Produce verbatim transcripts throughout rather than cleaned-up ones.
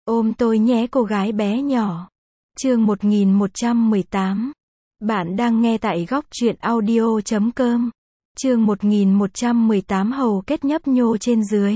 Ôm tôi nhé cô gái bé nhỏ. Chương một nghìn một trăm mười tám. Bạn đang nghe tại góc truyện audio chấm com. Chương một nghìn một trăm mười tám hầu kết nhấp nhô trên dưới.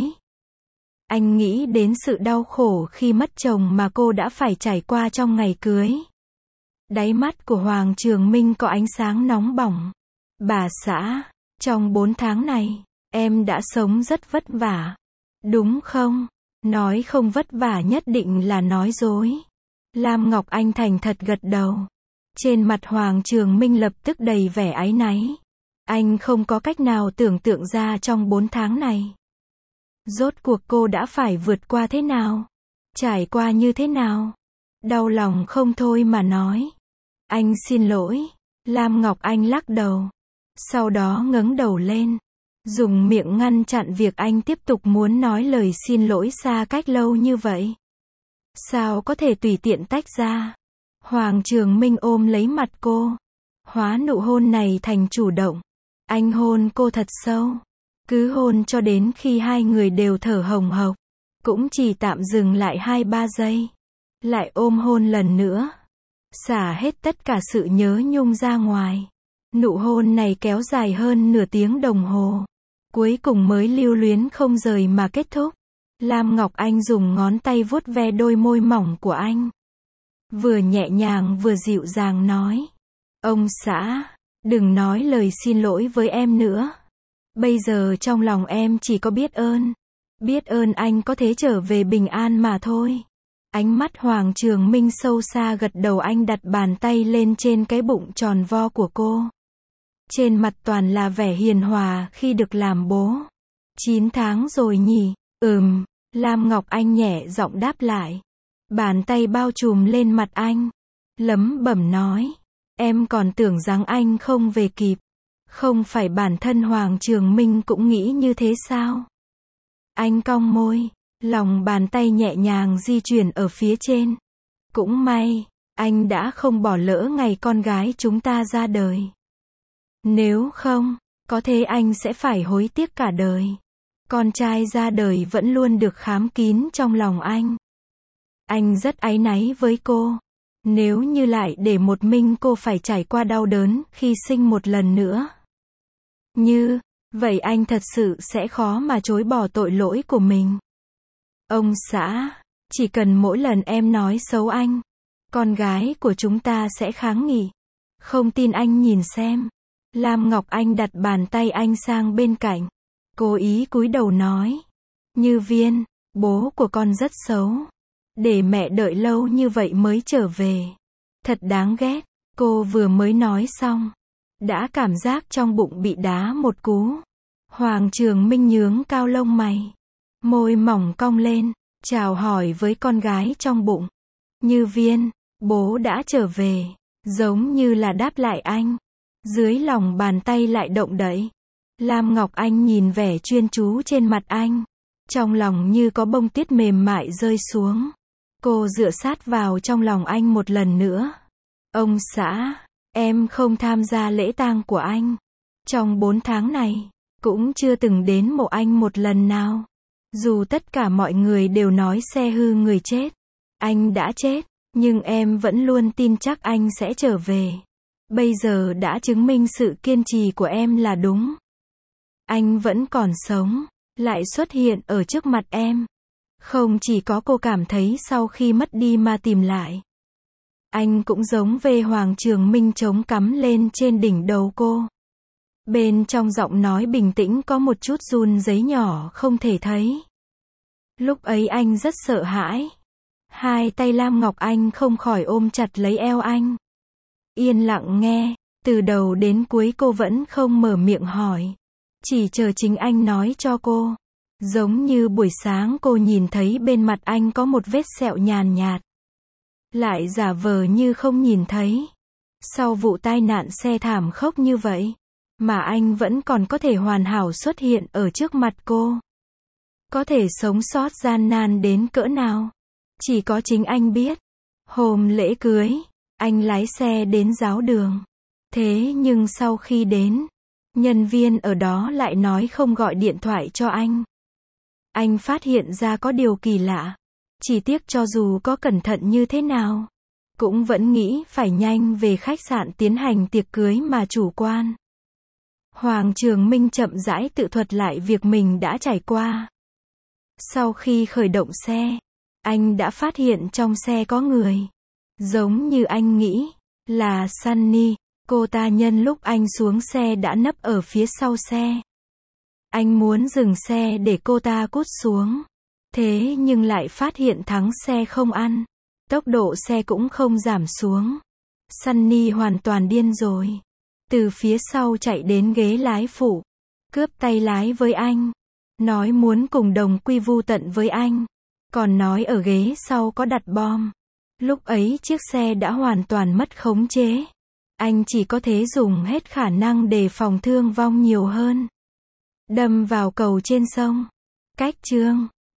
Anh nghĩ đến sự đau khổ khi mất chồng mà cô đã phải trải qua trong ngày cưới. Đáy mắt của Hoàng Trường Minh có ánh sáng nóng bỏng. Bà xã, trong bốn tháng này, em đã sống rất vất vả. Đúng không? Nói không vất vả nhất định là nói dối. Lam Ngọc Anh thành thật gật đầu. Trên mặt Hoàng Trường Minh lập tức đầy vẻ áy náy. Anh không có cách nào tưởng tượng ra trong bốn tháng này. Rốt cuộc cô đã phải vượt qua thế nào? Trải qua như thế nào? Đau lòng không thôi mà nói. Anh xin lỗi. Lam Ngọc Anh lắc đầu. Sau đó ngẩng đầu lên. Dùng miệng ngăn chặn việc anh tiếp tục muốn nói lời xin lỗi xa cách lâu như vậy. Sao có thể tùy tiện tách ra? Hoàng Trường Minh ôm lấy mặt cô. Hóa nụ hôn này thành chủ động. Anh hôn cô thật sâu. Cứ hôn cho đến khi hai người đều thở hồng hộc. Cũng chỉ tạm dừng lại hai ba giây. Lại ôm hôn lần nữa. Xả hết tất cả sự nhớ nhung ra ngoài. Nụ hôn này kéo dài hơn nửa tiếng đồng hồ. Cuối cùng mới lưu luyến không rời mà kết thúc. Lam Ngọc Anh dùng ngón tay vuốt ve đôi môi mỏng của anh. Vừa nhẹ nhàng vừa dịu dàng nói. Ông xã, đừng nói lời xin lỗi với em nữa. Bây giờ trong lòng em chỉ có biết ơn. Biết ơn anh có thể trở về bình an mà thôi. Ánh mắt Hoàng Trường Minh sâu xa gật đầu, anh đặt bàn tay lên trên cái bụng tròn vo của cô. Trên mặt toàn là vẻ hiền hòa khi được làm bố. Chín tháng rồi nhỉ? Ừm, Lam Ngọc Anh nhẹ giọng đáp lại. Bàn tay bao trùm lên mặt anh. Lẩm bẩm nói. Em còn tưởng rằng anh không về kịp. Không phải bản thân Hoàng Trường Minh cũng nghĩ như thế sao? Anh cong môi. Lòng bàn tay nhẹ nhàng di chuyển ở phía trên. Cũng may, anh đã không bỏ lỡ ngày con gái chúng ta ra đời. Nếu không, có thể anh sẽ phải hối tiếc cả đời. Con trai ra đời vẫn luôn được khám kín trong lòng anh. Anh rất áy náy với cô. Nếu như lại để một mình cô phải trải qua đau đớn khi sinh một lần nữa. Như, vậy anh thật sự sẽ khó mà chối bỏ tội lỗi của mình. Ông xã, chỉ cần mỗi lần em nói xấu anh, con gái của chúng ta sẽ kháng nghị. Không tin anh nhìn xem. Lam Ngọc Anh đặt bàn tay anh sang bên cạnh. Cố ý cúi đầu nói. Như Viên, bố của con rất xấu. Để mẹ đợi lâu như vậy mới trở về. Thật đáng ghét. Cô vừa mới nói xong. Đã cảm giác trong bụng bị đá một cú. Hoàng Trường Minh nhướng cao lông mày. Môi mỏng cong lên. Chào hỏi với con gái trong bụng. Như Viên, bố đã trở về. Giống như là đáp lại anh. Dưới lòng bàn tay lại động đậy. Lam Ngọc Anh nhìn vẻ chuyên chú trên mặt anh. Trong lòng như có bông tuyết mềm mại rơi xuống. Cô dựa sát vào trong lòng anh một lần nữa. Ông xã, em không tham gia lễ tang của anh. Trong bốn tháng này, cũng chưa từng đến mộ anh một lần nào. Dù tất cả mọi người đều nói xe hư người chết. Anh đã chết, nhưng em vẫn luôn tin chắc anh sẽ trở về. Bây giờ đã chứng minh sự kiên trì của em là đúng. Anh vẫn còn sống, lại xuất hiện ở trước mặt em. Không chỉ có cô cảm thấy sau khi mất đi mà tìm lại. Anh cũng giống về Hoàng Trường Minh trống cắm lên trên đỉnh đầu cô. Bên trong giọng nói bình tĩnh có một chút run rẩy nhỏ không thể thấy. Lúc ấy anh rất sợ hãi. Hai tay Lam Ngọc Anh không khỏi ôm chặt lấy eo anh. Yên lặng nghe, từ đầu đến cuối cô vẫn không mở miệng hỏi. Chỉ chờ chính anh nói cho cô. Giống như buổi sáng cô nhìn thấy bên mặt anh có một vết sẹo nhàn nhạt. Lại giả vờ như không nhìn thấy. Sau vụ tai nạn xe thảm khốc như vậy, mà anh vẫn còn có thể hoàn hảo xuất hiện ở trước mặt cô. Có thể sống sót gian nan đến cỡ nào. Chỉ có chính anh biết. Hôm lễ cưới, anh lái xe đến giáo đường. Thế nhưng sau khi đến, nhân viên ở đó lại nói không gọi điện thoại cho anh. Anh phát hiện ra có điều kỳ lạ. Chỉ tiếc cho dù có cẩn thận như thế nào, cũng vẫn nghĩ phải nhanh về khách sạn tiến hành tiệc cưới mà chủ quan. Hoàng Trường Minh chậm rãi tự thuật lại việc mình đã trải qua. Sau khi khởi động xe, anh đã phát hiện trong xe có người. Giống như anh nghĩ, là Sunny, cô ta nhân lúc anh xuống xe đã nấp ở phía sau xe. Anh muốn dừng xe để cô ta cút xuống. Thế nhưng lại phát hiện thắng xe không ăn. Tốc độ xe cũng không giảm xuống. Sunny hoàn toàn điên rồi. Từ phía sau chạy đến ghế lái phụ. Cướp tay lái với anh. Nói muốn cùng đồng quy vu tận với anh. Còn nói ở ghế sau có đặt bom. Lúc ấy chiếc xe đã hoàn toàn mất khống chế. Anh chỉ có thể dùng hết khả năng để phòng thương vong nhiều hơn. Đâm vào cầu trên sông. Cách chương